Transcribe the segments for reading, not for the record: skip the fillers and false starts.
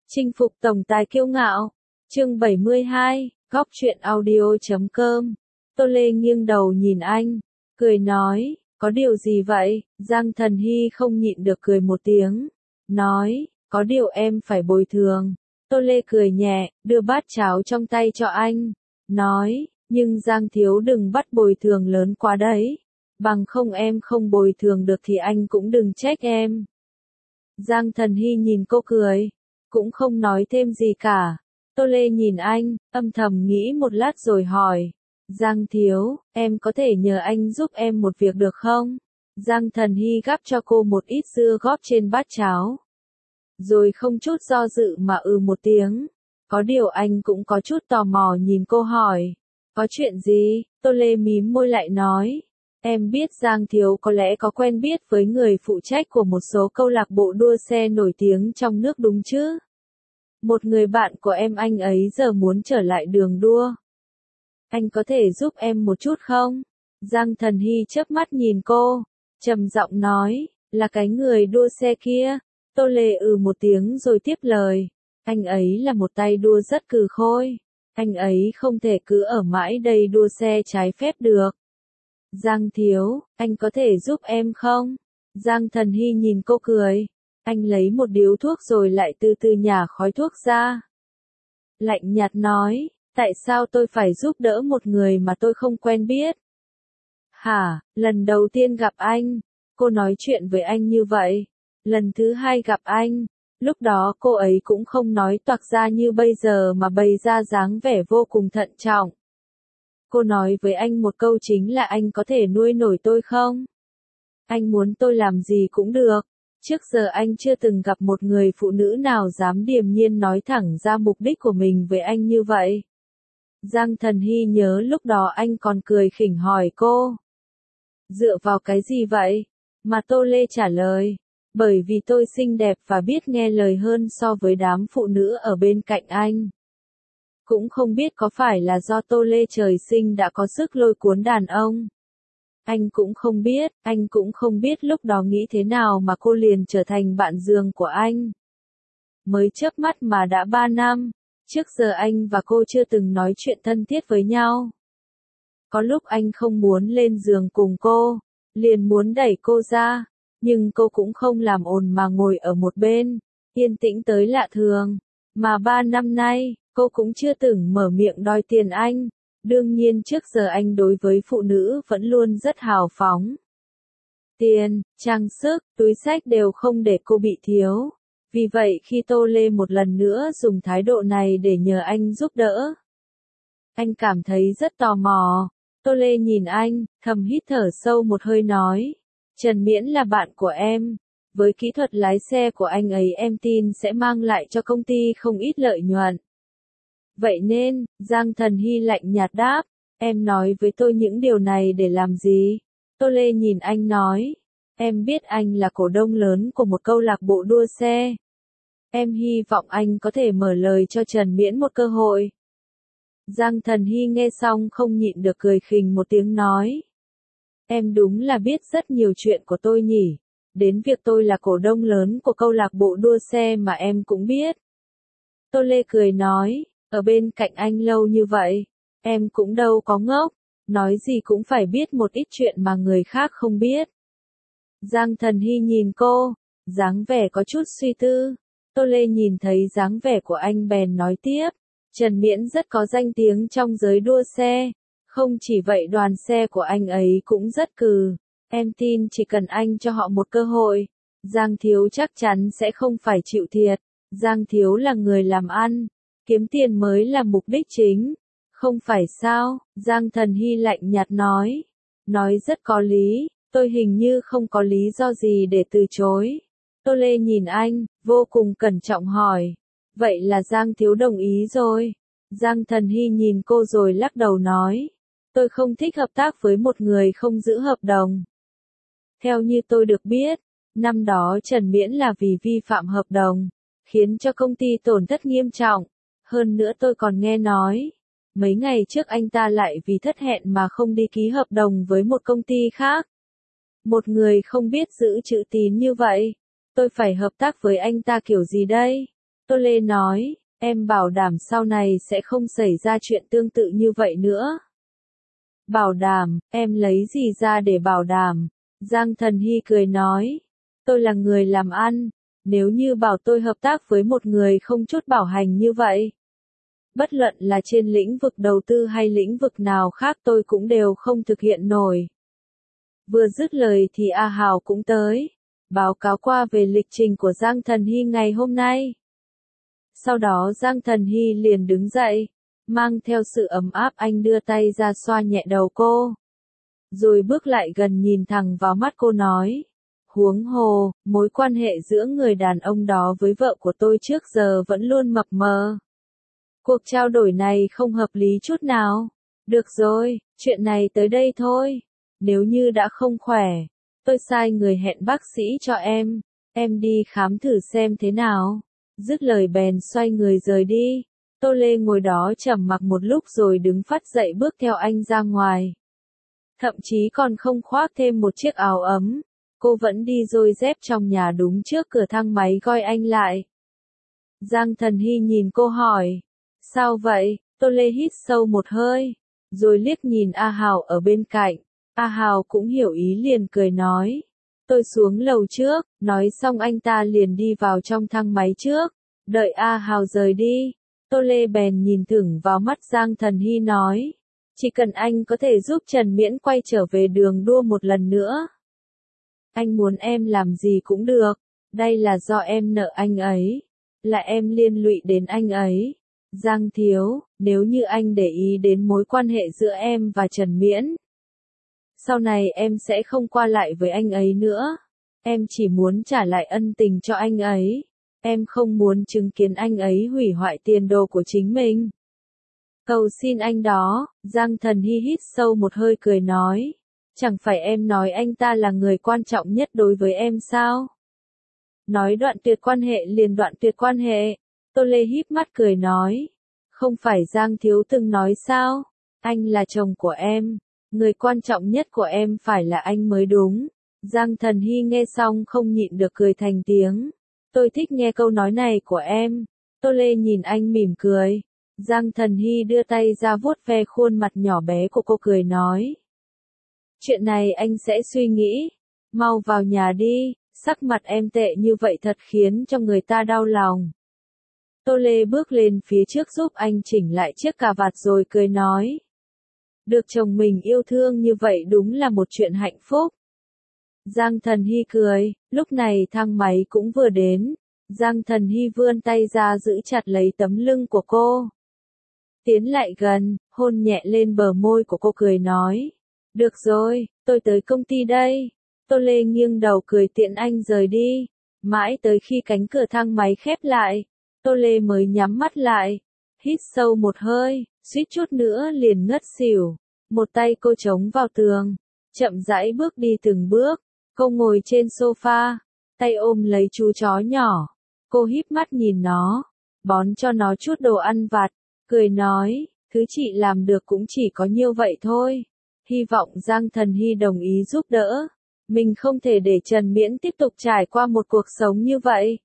Chinh phục tổng tài kiêu ngạo. Chương 72, góc truyện audio.com. Tô Lê nghiêng đầu nhìn anh, cười nói, có điều gì vậy? Giang Thần Hy không nhịn được cười một tiếng, nói, có điều em phải bồi thường. Tô Lê cười nhẹ, đưa bát cháo trong tay cho anh, nói, nhưng Giang thiếu đừng bắt bồi thường lớn quá đấy, bằng không em không bồi thường được thì anh cũng đừng trách em. Giang Thần Hy nhìn cô cười, cũng không nói thêm gì cả. Tô Lê nhìn anh, âm thầm nghĩ một lát rồi hỏi, Giang thiếu, em có thể nhờ anh giúp em một việc được không? Giang Thần Hy gắp cho cô một ít dưa góp trên bát cháo, rồi không chút do dự mà một tiếng. Có điều anh cũng có chút tò mò nhìn cô hỏi, có chuyện gì? Tô Lê mím môi lại nói, em biết Giang thiếu có lẽ có quen biết với người phụ trách của một số câu lạc bộ đua xe nổi tiếng trong nước đúng chứ? Một người bạn của em anh ấy giờ muốn trở lại đường đua. Anh có thể giúp em một chút không? Giang Thần Hy chớp mắt nhìn cô, trầm giọng nói, là cái người đua xe kia. Tô Lê một tiếng rồi tiếp lời, anh ấy là một tay đua rất cừ khôi. Anh ấy không thể cứ ở mãi đây đua xe trái phép được. Giang thiếu, anh có thể giúp em không? Giang Thần Hy nhìn cô cười. Anh lấy một điếu thuốc rồi lại từ từ nhả khói thuốc ra. Lạnh nhạt nói, tại sao tôi phải giúp đỡ một người mà tôi không quen biết? Hả, lần đầu tiên gặp anh, cô nói chuyện với anh như vậy. Lần thứ hai gặp anh, lúc đó cô ấy cũng không nói toạc ra như bây giờ mà bày ra dáng vẻ vô cùng thận trọng. Cô nói với anh một câu chính là anh có thể nuôi nổi tôi không? Anh muốn tôi làm gì cũng được. Trước giờ anh chưa từng gặp một người phụ nữ nào dám điềm nhiên nói thẳng ra mục đích của mình với anh như vậy. Giang Thần Hy nhớ lúc đó anh còn cười khỉnh hỏi cô. Dựa vào cái gì vậy? Mà Tô Lê trả lời, bởi vì tôi xinh đẹp và biết nghe lời hơn so với đám phụ nữ ở bên cạnh anh. Cũng không biết có phải là do Tô Lê trời sinh đã có sức lôi cuốn đàn ông. Anh cũng không biết lúc đó nghĩ thế nào mà cô liền trở thành bạn giường của anh. Mới chớp mắt mà đã 3 năm, trước giờ anh và cô chưa từng nói chuyện thân thiết với nhau. Có lúc anh không muốn lên giường cùng cô, liền muốn đẩy cô ra, nhưng cô cũng không làm ồn mà ngồi ở một bên, yên tĩnh tới lạ thường. Mà 3 năm nay, cô cũng chưa từng mở miệng đòi tiền anh. Đương nhiên trước giờ anh đối với phụ nữ vẫn luôn rất hào phóng. Tiền, trang sức, túi xách đều không để cô bị thiếu. Vì vậy khi Tô Lê một lần nữa dùng thái độ này để nhờ anh giúp đỡ, anh cảm thấy rất tò mò. Tô Lê nhìn anh, thầm hít thở sâu một hơi nói, Trần Miễn là bạn của em. Với kỹ thuật lái xe của anh ấy em tin sẽ mang lại cho công ty không ít lợi nhuận. Vậy nên, Giang Thần Hy lạnh nhạt đáp, em nói với tôi những điều này để làm gì? Tô Lê nhìn anh nói, em biết anh là cổ đông lớn của một câu lạc bộ đua xe. Em hy vọng anh có thể mở lời cho Trần Miễn một cơ hội. Giang Thần Hy nghe xong không nhịn được cười khình một tiếng nói, em đúng là biết rất nhiều chuyện của tôi nhỉ, đến việc tôi là cổ đông lớn của câu lạc bộ đua xe mà em cũng biết. Tô Lê cười nói, ở bên cạnh anh lâu như vậy, em cũng đâu có ngốc, nói gì cũng phải biết một ít chuyện mà người khác không biết. Giang Thần Hy nhìn cô, dáng vẻ có chút suy tư. Tô Lê nhìn thấy dáng vẻ của anh bèn nói tiếp, Trần Miễn rất có danh tiếng trong giới đua xe, không chỉ vậy đoàn xe của anh ấy cũng rất cừ, em tin chỉ cần anh cho họ một cơ hội, Giang thiếu chắc chắn sẽ không phải chịu thiệt. Giang thiếu là người làm ăn, kiếm tiền mới là mục đích chính, không phải sao? Giang Thần Hy lạnh nhạt nói rất có lý, tôi hình như không có lý do gì để từ chối. Tô Lê nhìn anh, vô cùng cẩn trọng hỏi, vậy là Giang thiếu đồng ý rồi? Giang Thần Hy nhìn cô rồi lắc đầu nói, tôi không thích hợp tác với một người không giữ hợp đồng. Theo như tôi được biết, năm đó Trần Miễn là vì vi phạm hợp đồng, khiến cho công ty tổn thất nghiêm trọng. Hơn nữa tôi còn nghe nói, mấy ngày trước anh ta lại vì thất hẹn mà không đi ký hợp đồng với một công ty khác. Một người không biết giữ chữ tín như vậy, tôi phải hợp tác với anh ta kiểu gì đây? Tô Lê nói, em bảo đảm sau này sẽ không xảy ra chuyện tương tự như vậy nữa. Bảo đảm, em lấy gì ra để bảo đảm? Giang Thần Hy cười nói, tôi là người làm ăn, nếu như bảo tôi hợp tác với một người không chút bảo hành như vậy. Bất luận là trên lĩnh vực đầu tư hay lĩnh vực nào khác tôi cũng đều không thực hiện nổi. Vừa dứt lời thì A Hào cũng tới, báo cáo qua về lịch trình của Giang Thần Hy ngày hôm nay. Sau đó Giang Thần Hy liền đứng dậy, mang theo sự ấm áp anh đưa tay ra xoa nhẹ đầu cô. Rồi bước lại gần nhìn thẳng vào mắt cô nói, huống hồ, mối quan hệ giữa người đàn ông đó với vợ của tôi trước giờ vẫn luôn mập mờ. Cuộc trao đổi này không hợp lý chút nào. Được rồi, chuyện này tới đây thôi. Nếu như đã không khỏe, tôi sai người hẹn bác sĩ cho em đi khám thử xem thế nào. Dứt lời bèn xoay người rời đi. Tô Lê ngồi đó trầm mặc một lúc rồi đứng phắt dậy bước theo anh ra ngoài. Thậm chí còn không khoác thêm một chiếc áo ấm. Cô vẫn đi dôi dép trong nhà đúng trước cửa thang máy gọi anh lại. Giang Thần Hy nhìn cô hỏi. Sao vậy? Tô Lê hít sâu một hơi, rồi liếc nhìn A Hào ở bên cạnh. A Hào cũng hiểu ý liền cười nói. Tôi xuống lầu trước, nói xong anh ta liền đi vào trong thang máy trước. Đợi A Hào rời đi, Tô Lê bèn nhìn thẳng vào mắt Giang Thần Hy nói. Chỉ cần anh có thể giúp Trần Miễn quay trở về đường đua một lần nữa. Anh muốn em làm gì cũng được, đây là do em nợ anh ấy, là em liên lụy đến anh ấy. Giang thiếu, nếu như anh để ý đến mối quan hệ giữa em và Trần Miễn, sau này em sẽ không qua lại với anh ấy nữa. Em chỉ muốn trả lại ân tình cho anh ấy. Em không muốn chứng kiến anh ấy hủy hoại tiền đồ của chính mình. Cầu xin anh đó, Giang Thần Hy hít sâu một hơi cười nói. Chẳng phải em nói anh ta là người quan trọng nhất đối với em sao? Nói đoạn tuyệt quan hệ liền đoạn tuyệt quan hệ. Tô Lê híp mắt cười nói. Không phải Giang thiếu từng nói sao? Anh là chồng của em. Người quan trọng nhất của em phải là anh mới đúng. Giang Thần Hy nghe xong không nhịn được cười thành tiếng. Tôi thích nghe câu nói này của em. Tô Lê nhìn anh mỉm cười. Giang Thần Hy đưa tay ra vuốt ve khuôn mặt nhỏ bé của cô cười nói. Chuyện này anh sẽ suy nghĩ. Mau vào nhà đi, sắc mặt em tệ như vậy thật khiến cho người ta đau lòng. Tô Lê bước lên phía trước giúp anh chỉnh lại chiếc cà vạt rồi cười nói. Được chồng mình yêu thương như vậy đúng là một chuyện hạnh phúc. Giang Thần Hy cười, lúc này thang máy cũng vừa đến. Giang Thần Hy vươn tay ra giữ chặt lấy tấm lưng của cô. Tiến lại gần, hôn nhẹ lên bờ môi của cô cười nói. Được rồi, tôi tới công ty đây. Tô Lê nghiêng đầu cười tiện anh rời đi. Mãi tới khi cánh cửa thang máy khép lại, Tô Lê mới nhắm mắt lại. Hít sâu một hơi, suýt chút nữa liền ngất xỉu. Một tay cô chống vào tường, chậm rãi bước đi từng bước. Cô ngồi trên sofa, tay ôm lấy chú chó nhỏ. Cô híp mắt nhìn nó, bón cho nó chút đồ ăn vặt, cười nói, thứ chị làm được cũng chỉ có nhiêu vậy thôi. Hy vọng Giang Thần Hy đồng ý giúp đỡ. Mình không thể để Trần Miễn tiếp tục trải qua một cuộc sống như vậy.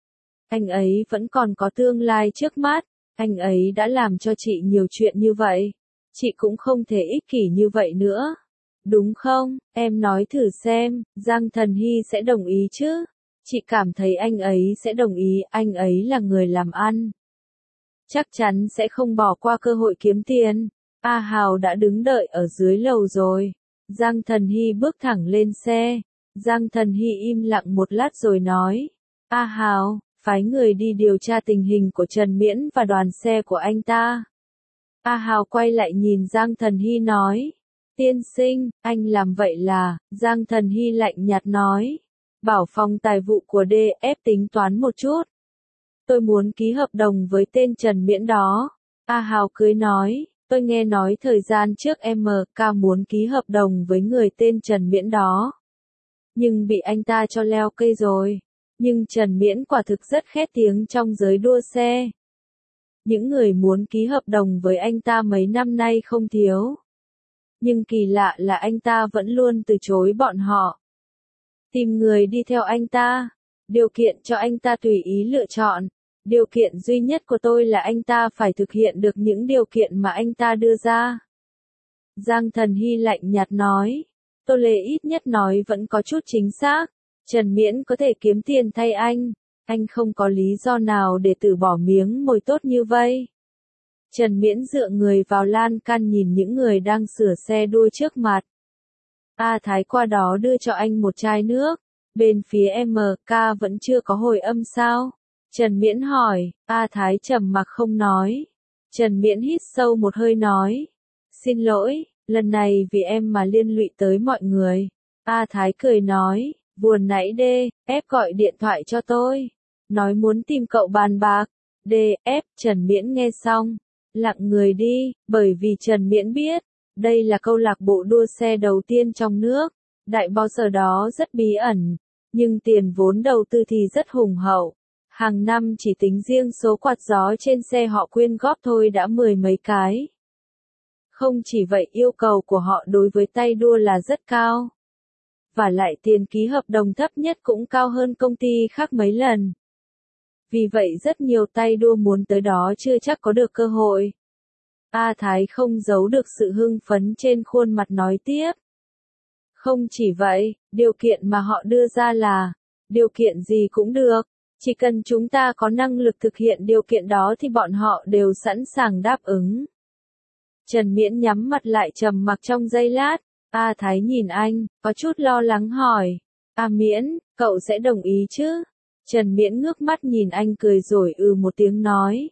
Anh ấy vẫn còn có tương lai trước mắt, anh ấy đã làm cho chị nhiều chuyện như vậy. Chị cũng không thể ích kỷ như vậy nữa. Đúng không, em nói thử xem, Giang Thần Hy sẽ đồng ý chứ? Chị cảm thấy anh ấy sẽ đồng ý, anh ấy là người làm ăn. Chắc chắn sẽ không bỏ qua cơ hội kiếm tiền. A Hào đã đứng đợi ở dưới lầu rồi. Giang Thần Hy bước thẳng lên xe. Giang Thần Hy im lặng một lát rồi nói. A Hào, phái người đi điều tra tình hình của Trần Miễn và đoàn xe của anh ta. A Hào quay lại nhìn Giang Thần Hy nói. Tiên sinh, anh làm vậy là, Giang Thần Hy lạnh nhạt nói. Bảo phòng tài vụ của DF tính toán một chút. Tôi muốn ký hợp đồng với tên Trần Miễn đó. A Hào cười nói, tôi nghe nói thời gian trước MK muốn ký hợp đồng với người tên Trần Miễn đó. Nhưng bị anh ta cho leo cây rồi. Nhưng Trần Miễn quả thực rất khét tiếng trong giới đua xe. Những người muốn ký hợp đồng với anh ta mấy năm nay không thiếu. Nhưng kỳ lạ là anh ta vẫn luôn từ chối bọn họ. Tìm người đi theo anh ta. Điều kiện cho anh ta tùy ý lựa chọn. Điều kiện duy nhất của tôi là anh ta phải thực hiện được những điều kiện mà anh ta đưa ra. Giang Thần Hy lạnh nhạt nói. Tô Lê ít nhất nói vẫn có chút chính xác. Trần Miễn có thể kiếm tiền thay anh không có lý do nào để từ bỏ miếng mồi tốt như vây. Trần Miễn dựa người vào lan can nhìn những người đang sửa xe đua trước mặt. A Thái qua đó đưa cho anh một chai nước. Bên phía MK vẫn chưa có hồi âm sao? Trần Miễn hỏi. A Thái trầm mặc không nói. Trần Miễn hít sâu một hơi nói. Xin lỗi, lần này vì em mà liên lụy tới mọi người. A Thái cười nói. Vừa nãy DF gọi điện thoại cho tôi. Nói muốn tìm cậu bàn bạc. DF, Trần Miễn nghe xong. Lặng người đi, bởi vì Trần Miễn biết. Đây là câu lạc bộ đua xe đầu tiên trong nước. Đại boss ở đó rất bí ẩn. Nhưng tiền vốn đầu tư thì rất hùng hậu. Hàng năm chỉ tính riêng số quạt gió trên xe họ quyên góp thôi đã 10 mấy cái. Không chỉ vậy yêu cầu của họ đối với tay đua là rất cao. Và lại tiền ký hợp đồng thấp nhất cũng cao hơn công ty khác mấy lần. Vì vậy rất nhiều tay đua muốn tới đó chưa chắc có được cơ hội. A Thái không giấu được sự hưng phấn trên khuôn mặt nói tiếp. Không chỉ vậy, điều kiện mà họ đưa ra là, điều kiện gì cũng được, chỉ cần chúng ta có năng lực thực hiện điều kiện đó thì bọn họ đều sẵn sàng đáp ứng. Trần Miễn nhắm mặt lại trầm mặc trong giây lát, A Thái nhìn anh, có chút lo lắng hỏi, A Miễn, cậu sẽ đồng ý chứ? Trần Miễn ngước mắt nhìn anh cười rồi một tiếng nói.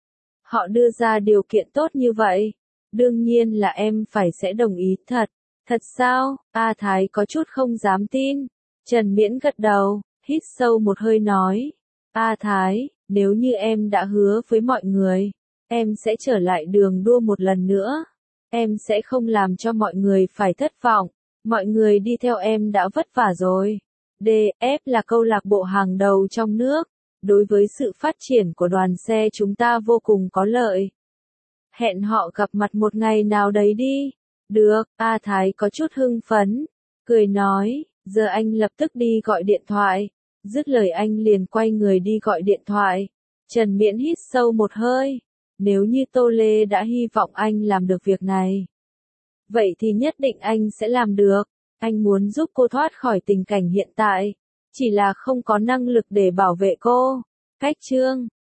Họ đưa ra điều kiện tốt như vậy, đương nhiên là em phải sẽ đồng ý thật. Thật sao? A Thái có chút không dám tin. Trần Miễn gật đầu, hít sâu một hơi nói. A Thái, nếu như em đã hứa với mọi người, em sẽ trở lại đường đua một lần nữa. Em sẽ không làm cho mọi người phải thất vọng. Mọi người đi theo em đã vất vả rồi. DF là câu lạc bộ hàng đầu trong nước. Đối với sự phát triển của đoàn xe chúng ta vô cùng có lợi. Hẹn họ gặp mặt một ngày nào đấy đi. Được, A Thái có chút hưng phấn. Cười nói, giờ anh lập tức đi gọi điện thoại. Dứt lời anh liền quay người đi gọi điện thoại. Trần Miễn hít sâu một hơi. Nếu như Tô Lê đã hy vọng anh làm được việc này, vậy thì nhất định anh sẽ làm được. Anh muốn giúp cô thoát khỏi tình cảnh hiện tại. Chỉ là không có năng lực để bảo vệ cô. Cách chương